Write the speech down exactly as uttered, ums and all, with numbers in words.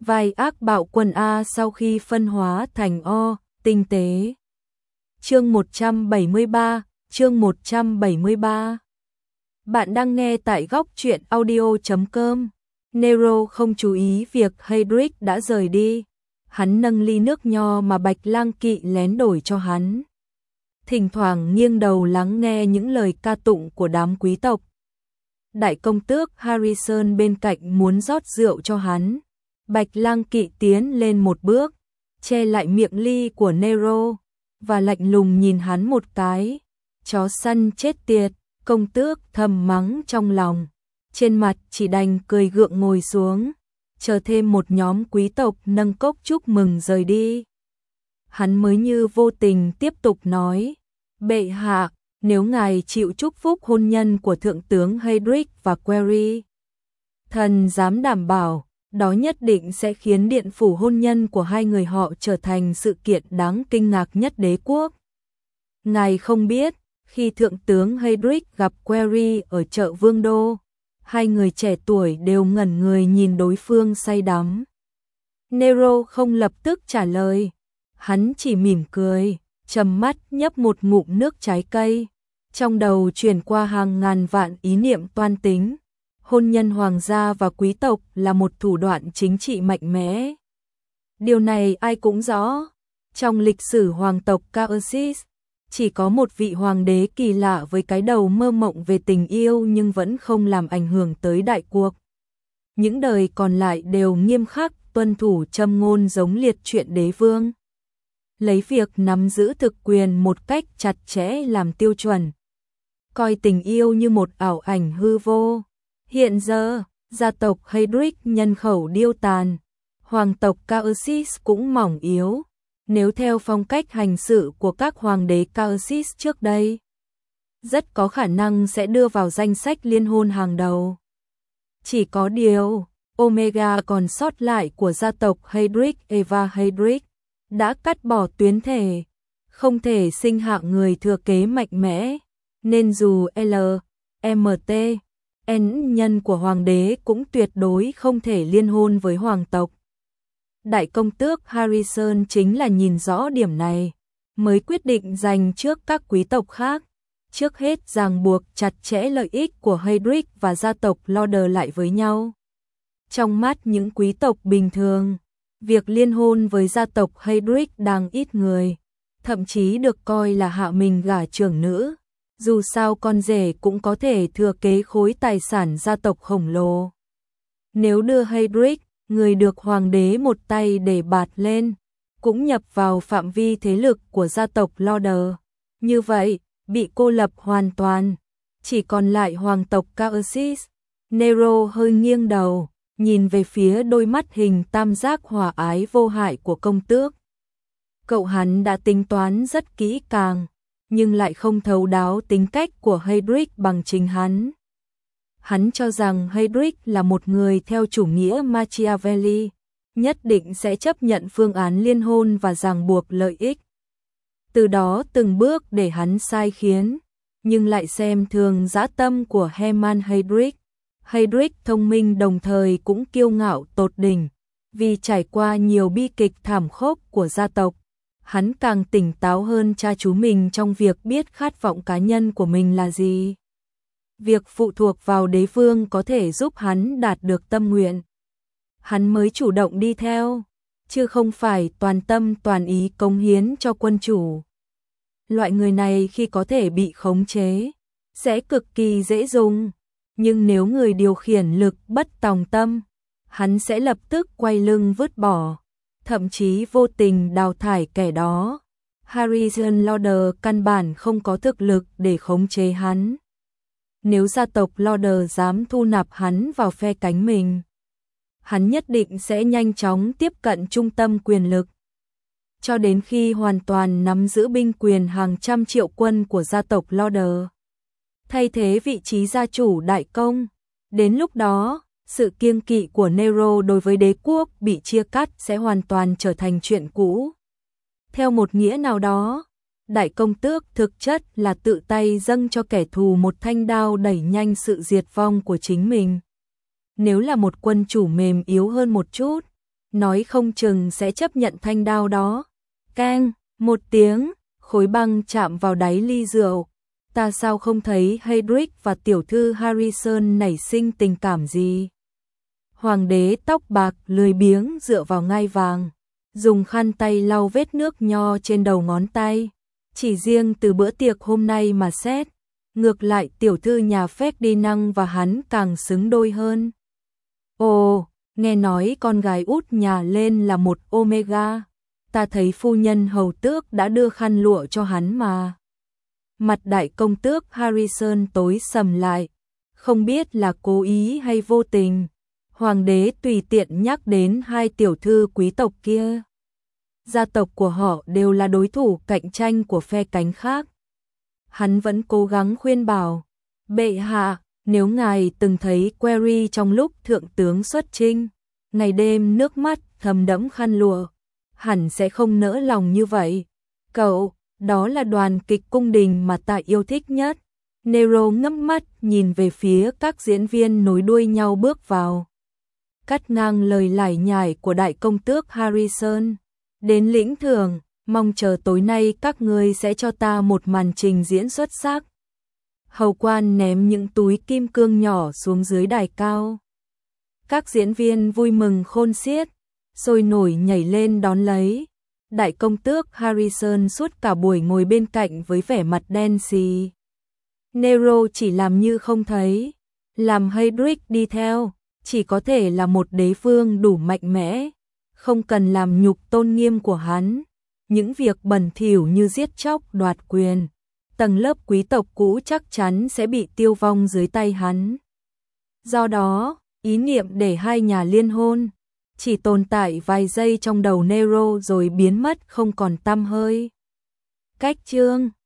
vai ác bạo quân A sau khi phân hóa thành O, tinh tế. Chương một trăm bảy mươi ba, chương một trăm bảy mươi ba. Bạn đang nghe tại góc truyện audio chấm com. Nero không chú ý việc Hedrick đã rời đi. Hắn nâng ly nước nho mà Bạch Lang Kỵ lén đổi cho hắn. Thỉnh thoảng nghiêng đầu lắng nghe những lời ca tụng của đám quý tộc. Đại công tước Harrison bên cạnh muốn rót rượu cho hắn. Bạch Lang Kỵ tiến lên một bước, che lại miệng ly của Nero, và lạnh lùng nhìn hắn một cái. Chó săn chết tiệt, công tước thầm mắng trong lòng. Trên mặt chỉ đành cười gượng ngồi xuống, chờ thêm một nhóm quý tộc nâng cốc chúc mừng rời đi. Hắn mới như vô tình tiếp tục nói, bệ hạ, nếu ngài chịu chúc phúc hôn nhân của thượng tướng Hedrick và Query, thần dám đảm bảo, đó nhất định sẽ khiến điện phủ hôn nhân của hai người họ trở thành sự kiện đáng kinh ngạc nhất đế quốc. Ngài không biết, khi thượng tướng Hedrick gặp Query ở chợ Vương Đô, hai người trẻ tuổi đều ngẩn người nhìn đối phương say đắm. Nero không lập tức trả lời, hắn chỉ mỉm cười, trầm mắt nhấp một ngụm nước trái cây, trong đầu truyền qua hàng ngàn vạn ý niệm toan tính. Hôn nhân hoàng gia và quý tộc là một thủ đoạn chính trị mạnh mẽ. Điều này ai cũng rõ. Trong lịch sử hoàng tộc Caersis, chỉ có một vị hoàng đế kỳ lạ với cái đầu mơ mộng về tình yêu nhưng vẫn không làm ảnh hưởng tới đại cuộc. Những đời còn lại đều nghiêm khắc tuân thủ châm ngôn giống liệt truyện đế vương. Lấy việc nắm giữ thực quyền một cách chặt chẽ làm tiêu chuẩn. Coi tình yêu như một ảo ảnh hư vô. Hiện giờ, gia tộc Hedrick nhân khẩu điêu tàn, hoàng tộc Caersis cũng mỏng yếu, nếu theo phong cách hành sự của các hoàng đế Caersis trước đây, rất có khả năng sẽ đưa vào danh sách liên hôn hàng đầu. Chỉ có điều, Omega còn sót lại của gia tộc Hedrick Eva Hedrick đã cắt bỏ tuyến thể, không thể sinh hạ người thừa kế mạnh mẽ, nên dù L, M T, N nhân của hoàng đế cũng tuyệt đối không thể liên hôn với hoàng tộc. Đại công tước Harrison chính là nhìn rõ điểm này, mới quyết định giành trước các quý tộc khác, trước hết ràng buộc chặt chẽ lợi ích của Hedrick và gia tộc Lauder lại với nhau. Trong mắt những quý tộc bình thường, việc liên hôn với gia tộc Hedrick đang ít người, thậm chí được coi là hạ mình gả trưởng nữ. Dù sao con rể cũng có thể thừa kế khối tài sản gia tộc khổng lồ. Nếu đưa Hedrick, người được hoàng đế một tay để bạt lên, cũng nhập vào phạm vi thế lực của gia tộc Lauder, như vậy, bị cô lập hoàn toàn, chỉ còn lại hoàng tộc Caersis. Nero hơi nghiêng đầu, nhìn về phía đôi mắt hình tam giác hòa ái vô hại của công tước. Cậu hắn đã tính toán rất kỹ càng, nhưng lại không thấu đáo tính cách của Hedrick bằng chính hắn. Hắn cho rằng Hedrick là một người theo chủ nghĩa Machiavelli, nhất định sẽ chấp nhận phương án liên hôn và ràng buộc lợi ích. Từ đó từng bước để hắn sai khiến, nhưng lại xem thường dã tâm của Hermann Hedrick. Hedrick thông minh đồng thời cũng kiêu ngạo tột đỉnh, vì trải qua nhiều bi kịch thảm khốc của gia tộc. Hắn càng tỉnh táo hơn cha chú mình trong việc biết khát vọng cá nhân của mình là gì. Việc phụ thuộc vào đế vương có thể giúp hắn đạt được tâm nguyện. Hắn mới chủ động đi theo, chứ không phải toàn tâm toàn ý cống hiến cho quân chủ. Loại người này khi có thể bị khống chế, sẽ cực kỳ dễ dùng. Nhưng nếu người điều khiển lực bất tòng tâm, hắn sẽ lập tức quay lưng vứt bỏ, thậm chí vô tình đào thải kẻ đó. Harrison Lauder căn bản không có thực lực để khống chế hắn. Nếu gia tộc Lauder dám thu nạp hắn vào phe cánh mình, hắn nhất định sẽ nhanh chóng tiếp cận trung tâm quyền lực. Cho đến khi hoàn toàn nắm giữ binh quyền hàng trăm triệu quân của gia tộc Lauder, thay thế vị trí gia chủ đại công. Đến lúc đó, sự kiêng kỵ của Nero đối với đế quốc bị chia cắt sẽ hoàn toàn trở thành chuyện cũ. Theo một nghĩa nào đó, đại công tước thực chất là tự tay dâng cho kẻ thù một thanh đao đẩy nhanh sự diệt vong của chính mình. Nếu là một quân chủ mềm yếu hơn một chút, nói không chừng sẽ chấp nhận thanh đao đó. Keng, một tiếng, khối băng chạm vào đáy ly rượu. Ta sao không thấy Hedrick và tiểu thư Harrison nảy sinh tình cảm gì? Hoàng đế tóc bạc lười biếng dựa vào ngai vàng, dùng khăn tay lau vết nước nho trên đầu ngón tay. Chỉ riêng từ bữa tiệc hôm nay mà xét, ngược lại tiểu thư nhà Ferdinand và hắn càng xứng đôi hơn. Ồ, nghe nói con gái út nhà lên là một Omega. Ta thấy phu nhân hầu tước đã đưa khăn lụa cho hắn mà. Mặt đại công tước Harrison tối sầm lại, không biết là cố ý hay vô tình. Hoàng đế tùy tiện nhắc đến hai tiểu thư quý tộc kia. Gia tộc của họ đều là đối thủ cạnh tranh của phe cánh khác. Hắn vẫn cố gắng khuyên bảo, bệ hạ, nếu ngài từng thấy Query trong lúc thượng tướng xuất chinh, ngày đêm nước mắt thầm đẫm khăn lụa, hẳn sẽ không nỡ lòng như vậy. Cậu, đó là đoàn kịch cung đình mà ta yêu thích nhất. Nero ngắm mắt nhìn về phía các diễn viên nối đuôi nhau bước vào, cắt ngang lời lải nhải của đại công tước Harrison. Đến lĩnh thưởng, mong chờ tối nay các ngươi sẽ cho ta một màn trình diễn xuất sắc. Hầu quan ném những túi kim cương nhỏ xuống dưới đài cao. Các diễn viên vui mừng khôn xiết, sôi nổi nhảy lên đón lấy. Đại công tước Harrison suốt cả buổi ngồi bên cạnh với vẻ mặt đen xì. Nero chỉ làm như không thấy, làm Hedrick đi theo, chỉ có thể là một đế vương đủ mạnh mẽ, không cần làm nhục tôn nghiêm của hắn. Những việc bẩn thỉu như giết chóc đoạt quyền, tầng lớp quý tộc cũ chắc chắn sẽ bị tiêu vong dưới tay hắn. Do đó, ý niệm để hai nhà liên hôn chỉ tồn tại vài giây trong đầu Nero rồi biến mất không còn tăm hơi. Cách chương